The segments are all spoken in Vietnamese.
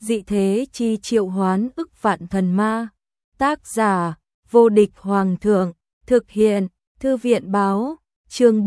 Dị thế chi triệu hoán ức vạn thần ma. Tác giả, vô địch hoàng thượng. Thực hiện, thư viện báo. Chương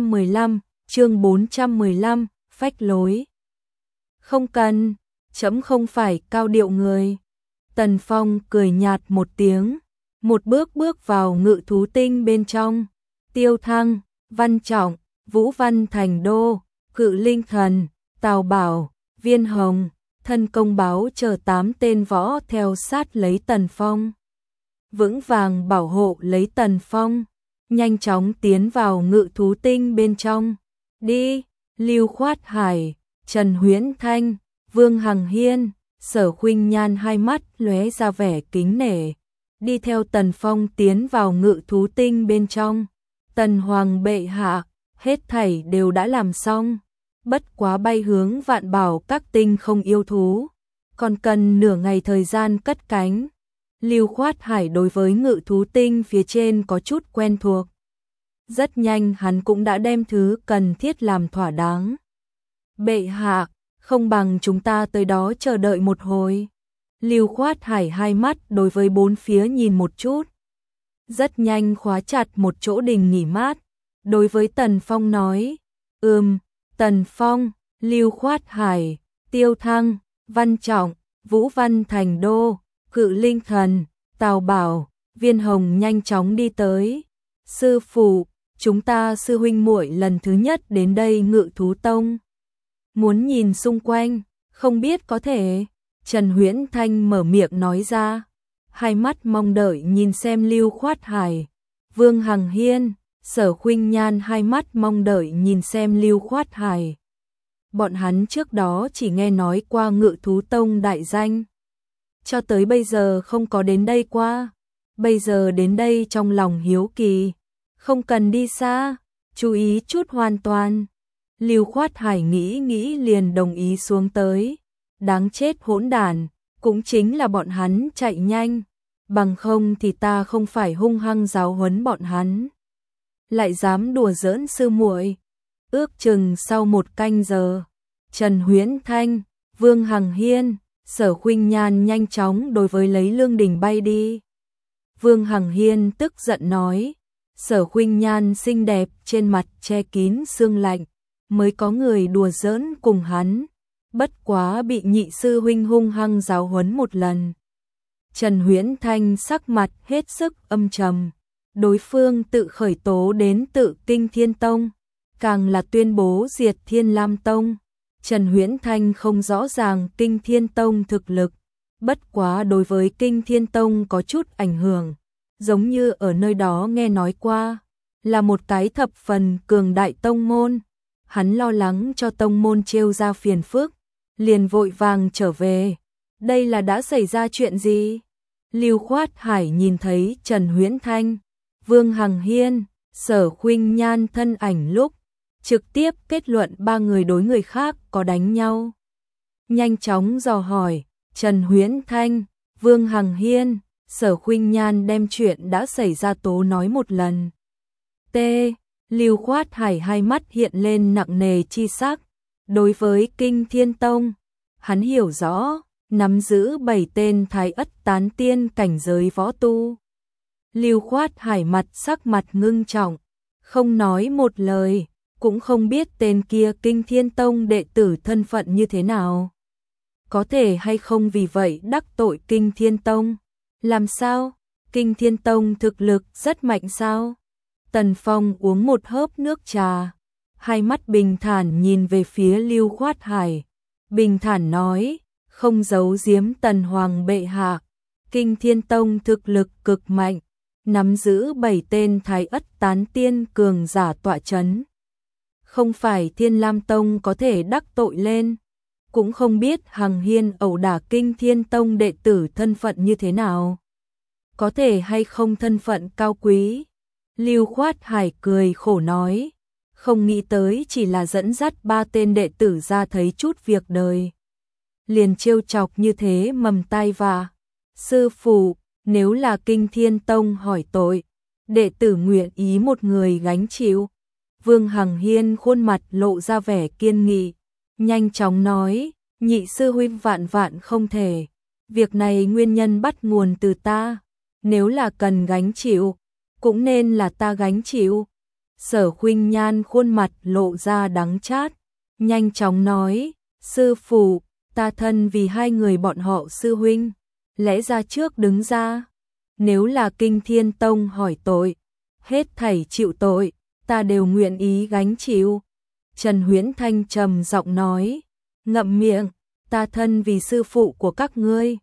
415, phách lối. Không cần, trẫm không phải cao điệu người. Tần Phong cười nhạt một tiếng, một bước bước vào Ngự thú tinh bên trong. Tiêu Thăng, Văn Trọng, Vũ Văn Thành Đô, Cự Linh Thần, Tào Bảo, Viên Hồng, Thân Công Báo chờ 8 tên võ theo sát lấy Tần Phong. Vững vàng bảo hộ lấy Tần Phong, nhanh chóng tiến vào Ngự thú tinh bên trong. Đi, Lưu Khoát Hải, Trần Huyễn Thanh, Vương Hằng Hiên, Sở Khuynh Nhan hai mắt lóe ra vẻ kính nể, đi theo Tần Phong tiến vào Ngự thú tinh bên trong. Tần Hoàng bệ hạ, hết thảy đều đã làm xong, bất quá bay hướng Vạn Bảo các tinh không yêu thú, còn cần nửa ngày thời gian cất cánh. Lưu Khoát Hải đối với Ngự thú tinh phía trên có chút quen thuộc. Rất nhanh hắn cũng đã đem thứ cần thiết làm thỏa đáng. Bệ hạ, không bằng chúng ta tới đó chờ đợi một hồi. Lưu Khoát Hải hai mắt đối với bốn phía nhìn một chút. Rất nhanh khóa chặt một chỗ đình nghỉ mát. Đối với Tần Phong nói, Tần Phong, Lưu Khoát Hải, Tiêu Thăng, Văn Trọng, Vũ Văn Thành Đô, Cự Linh Thần, Tào Bảo, Viên Hồng nhanh chóng đi tới. Sư phụ, chúng ta sư huynh muội lần thứ nhất đến đây Ngự thú tông. Muốn nhìn xung quanh, không biết có thể. Trần Huyễn Thanh mở miệng nói ra, hai mắt mong đợi nhìn xem Lưu Khoát Hải. Vương Hằng Hiên, Sở Khuynh Nhan hai mắt mong đợi nhìn xem Lưu Khoát Hải. Bọn hắn trước đó chỉ nghe nói qua Ngự thú tông đại danh, cho tới bây giờ không có đến đây qua. Bây giờ đến đây trong lòng hiếu kỳ, không cần đi xa, chú ý chút hoàn toàn. Lưu Khoát Hải nghĩ liền đồng ý xuống tới. Đáng chết hỗn đản, cũng chính là bọn hắn chạy nhanh, bằng không thì ta không phải hung hăng giáo huấn bọn hắn. Lại dám đùa giỡn sư muội. Ước chừng sau 1 canh giờ, Trần Huyễn Thanh, Vương Hằng Hiên, Sở Khuynh Nhan nhanh chóng đối với lấy lương đình bay đi. Vương Hằng Hiên tức giận nói, Sở Khuynh Nhan xinh đẹp trên mặt che kín sương lạnh, mới có người đùa giỡn cùng hắn, bất quá bị nhị sư huynh hung hăng giáo huấn một lần. Trần Huyễn Thanh sắc mặt hết sức âm trầm, đối phương tự khởi tố đến Tự Kinh Thiên Tông, càng là tuyên bố diệt Thiên Lam Tông. Trần Huyễn Thanh không rõ ràng Kinh Thiên Tông thực lực, bất quá đối với Kinh Thiên Tông có chút ảnh hưởng, giống như ở nơi đó nghe nói qua, là một cái thập phần cường đại tông môn. Hắn lo lắng cho tông môn trêu ra phiền phức, liền vội vàng trở về. Đây là đã xảy ra chuyện gì? Lưu Khoát Hải nhìn thấy Trần Huyễn Thanh, Vương Hằng Hiên, Sở Khuynh Nhan thân ảnh lúc, trực tiếp kết luận 3 người đối người khác có đánh nhau. Nhanh chóng dò hỏi, Trần Huyễn Thanh, Vương Hằng Hiên, Sở Khuynh Nhan đem chuyện đã xảy ra tố nói một lần. Lưu Khoát Hải hai mắt hiện lên nặng nề chi sắc. Đối với Kinh Thiên Tông, hắn hiểu rõ, nắm giữ 7 tên thái ất tán tiên cảnh giới võ tu. Lưu Khoát Hải sắc mặt ngưng trọng, không nói một lời, cũng không biết tên kia Kinh Thiên Tông đệ tử thân phận như thế nào. Có thể hay không vì vậy đắc tội Kinh Thiên Tông? Làm sao? Kinh Thiên Tông thực lực rất mạnh sao? Tần Phong uống một hớp nước trà, hai mắt bình thản nhìn về phía Lưu Khoát Hải, bình thản nói, không giấu giếm Tần Hoàng bệ hạ, Kinh Thiên Tông thực lực cực mạnh, nắm giữ 7 tên thái ất tán tiên cường giả tọa chấn. Không phải Thiên Lam Tông có thể đắc tội lên, cũng không biết Hằng Hiên ẩu đả Kinh Thiên Tông đệ tử thân phận như thế nào. Có thể hay không thân phận cao quý? Lưu Khoát Hải cười khổ nói, không nghĩ tới chỉ là dẫn dắt 3 tên đệ tử ra thấy chút việc đời, liền trêu chọc như thế mầm tai vạ. Sư phụ, nếu là Kinh Thiên Tông hỏi tội, đệ tử nguyện ý một người gánh chịu. Vương Hằng Hiên khuôn mặt lộ ra vẻ kiên nghị, nhanh chóng nói, nhị sư huynh vạn vạn không thể. Việc này nguyên nhân bắt nguồn từ ta, nếu là cần gánh chịu, cũng nên là ta gánh chịu. Sở Khuynh Nhan khuôn mặt lộ ra đắng chát, nhanh chóng nói, sư phụ, ta thân vì hai người bọn họ sư huynh, lẽ ra trước đứng ra. Nếu là Kinh Thiên Tông hỏi tội, hết thảy chịu tội, ta đều nguyện ý gánh chịu. Trần Huyễn Thanh trầm giọng nói, ngậm miệng, ta thân vì sư phụ của các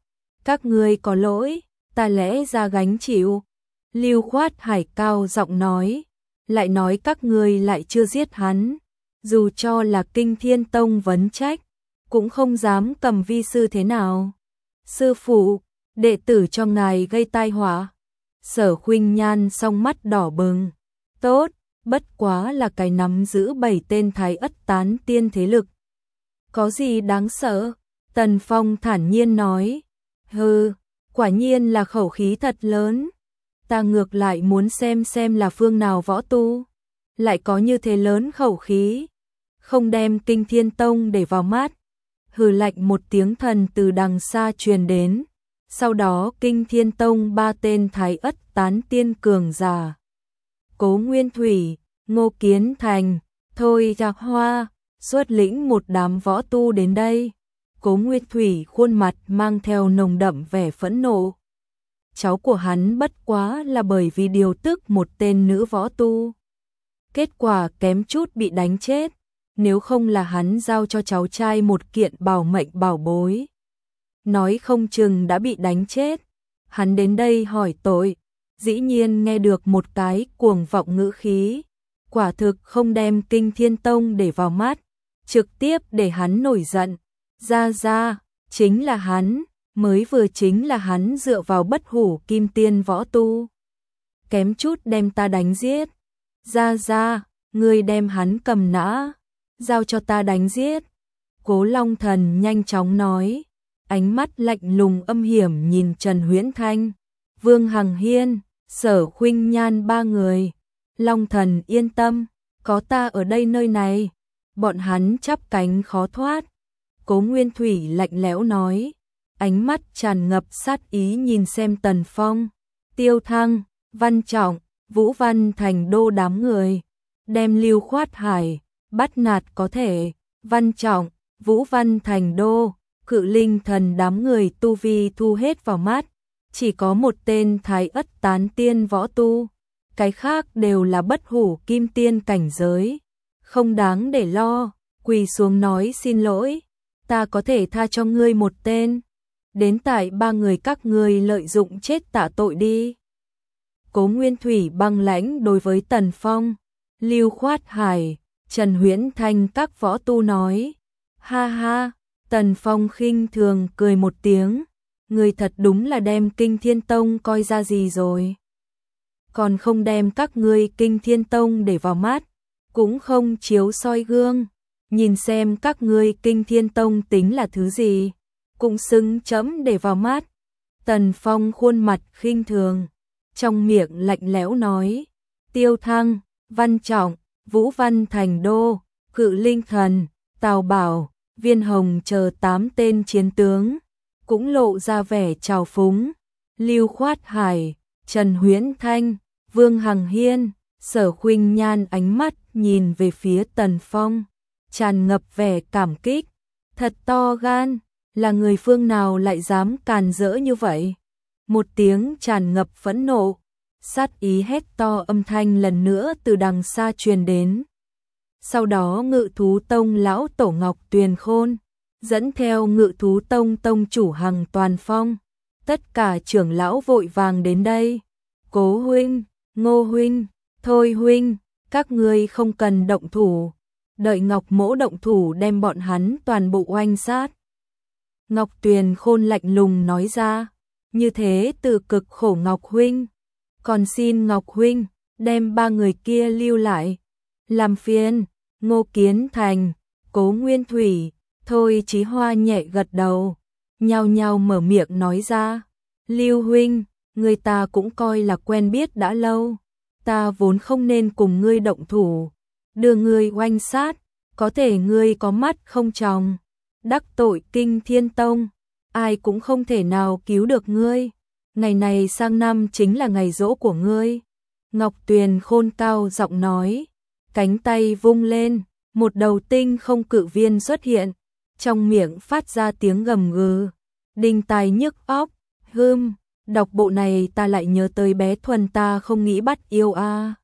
ngươi có lỗi, ta lẽ ra gánh chịu. Lưu Khoát Hải cao giọng nói, lại nói các ngươi lại chưa giết hắn, dù cho là Kinh Thiên Tông vấn trách, cũng không dám cầm vi sư thế nào. Sư phụ, đệ tử cho ngài gây tai họa. Sở Khuynh Nhan song mắt đỏ bừng, tốt, bất quá là cái nắm giữ 7 tên Thái Ất tán tiên thế lực. Có gì đáng sợ? Tần Phong thản nhiên nói, hừ, quả nhiên là khẩu khí thật lớn. Ta ngược lại muốn xem là phương nào võ tu lại có như thế lớn khẩu khí, không đem Kinh Thiên Tông để vào mắt. Hừ lạnh một tiếng thần từ đằng xa truyền đến, sau đó Kinh Thiên Tông 3 tên Thái Ất tán tiên cường giả, Cố Nguyên Thủy, Ngô Kiến Thành, Thôi Trạc Hoa, xuất lĩnh một đám võ tu đến đây. Cố Nguyên Thủy khuôn mặt mang theo nồng đậm vẻ phẫn nộ. Cháu của hắn bất quá là bởi vì điều tức một tên nữ võ tu, kết quả kém chút bị đánh chết, nếu không là hắn giao cho cháu trai một kiện bảo mệnh bảo bối, nói không chừng đã bị đánh chết. Hắn đến đây hỏi tội, dĩ nhiên nghe được một cái cuồng vọng ngữ khí, quả thực không đem Kinh Thiên Tông để vào mắt, trực tiếp để hắn nổi giận. Ra, chính là hắn, mới vừa chính là hắn dựa vào bất hủ kim tiên võ tu, kém chút đem ta đánh giết. Ra, ngươi đem hắn cầm nã, giao cho ta đánh giết. Cố Long Thần nhanh chóng nói, ánh mắt lạnh lùng âm hiểm nhìn Trần Huyễn Thanh, Vương Hằng Hiên, Sở Khuynh Nhan 3 người. Long Thần yên tâm, có ta ở đây nơi này, bọn hắn chắp cánh khó thoát. Cố Nguyên Thủy lạnh lẽo nói, ánh mắt tràn ngập sát ý nhìn xem Tần Phong, Tiêu Thăng, Văn Trọng, Vũ Văn Thành Đô đám người, đem Lưu Khoát Hải bắt nạt có thể. Văn Trọng, Vũ Văn Thành Đô, Cự Linh Thần đám người tu vi thu hết vào mắt, chỉ có một tên Thái Ất tán tiên võ tu, cái khác đều là bất hủ kim tiên cảnh giới, không đáng để lo. Quỳ xuống nói xin lỗi, ta có thể tha cho ngươi một tên, đến tại 3 người các ngươi lợi dụng chết tạ tội đi. Cố Nguyên Thủy băng lãnh đối với Tần Phong, Lưu Khoát Hải, Trần Huyễn Thanh các võ tu nói, ha. Tần Phong khinh thường cười một tiếng, người thật đúng là đem Kinh Thiên Tông coi ra gì rồi, còn không đem các ngươi Kinh Thiên Tông để vào mắt, cũng không chiếu soi gương, nhìn xem các ngươi Kinh Thiên Tông tính là thứ gì, cũng xứng chấm để vào mắt. Tần Phong khuôn mặt khinh thường, trong miệng lạnh lẽo nói, Tiêu Thăng, Văn Trọng, Vũ Văn Thành Đô, Cự Linh Thần, Tào Bảo, Viên Hồng chờ 8 tên chiến tướng, cũng lộ ra vẻ trào phúng. Lưu Khoát Hải, Trần Huyễn Thanh, Vương Hằng Hiên, Sở Khuynh Nhan ánh mắt nhìn về phía Tần Phong, tràn ngập vẻ cảm kích, thật to gan, là người phương nào lại dám càn rỡ như vậy. Một tiếng tràn ngập phẫn nộ, sát ý hét to âm thanh lần nữa từ đằng xa truyền đến. Sau đó Ngự Thú Tông lão tổ Ngọc Tuyền Khôn, dẫn theo Ngự Thú Tông tông chủ Hằng Toàn Phong, tất cả trưởng lão vội vàng đến đây. Cố huynh, Ngô huynh, Thôi huynh, các ngươi không cần động thủ, đợi Ngọc Mỗ động thủ đem bọn hắn toàn bộ oanh sát. Ngọc Tuyền Khôn lạnh lùng nói ra, như thế từ cực khổ Ngọc huynh, còn xin Ngọc huynh đem 3 người kia lưu lại, làm phiền. Ngô Kiến Thành, Cố Nguyên Thủy, Thôi Chí Hoa nhẹ gật đầu, nhao nhao mở miệng nói ra, Lưu huynh, người ta cũng coi là quen biết đã lâu, ta vốn không nên cùng ngươi động thủ, đưa ngươi oanh sát, có thể ngươi có mắt không tròng, đắc tội Kinh Thiên Tông, ai cũng không thể nào cứu được ngươi. Ngày này sang năm chính là ngày giỗ của ngươi. Ngọc Tuyền Khôn cao giọng nói, cánh tay vung lên, một đầu tinh không cự viên xuất hiện, trong miệng phát ra tiếng gầm gừ, đinh tai nhức óc. Đọc bộ này ta lại nhớ tới bé Thuần ta không nghĩ bắt yêu a.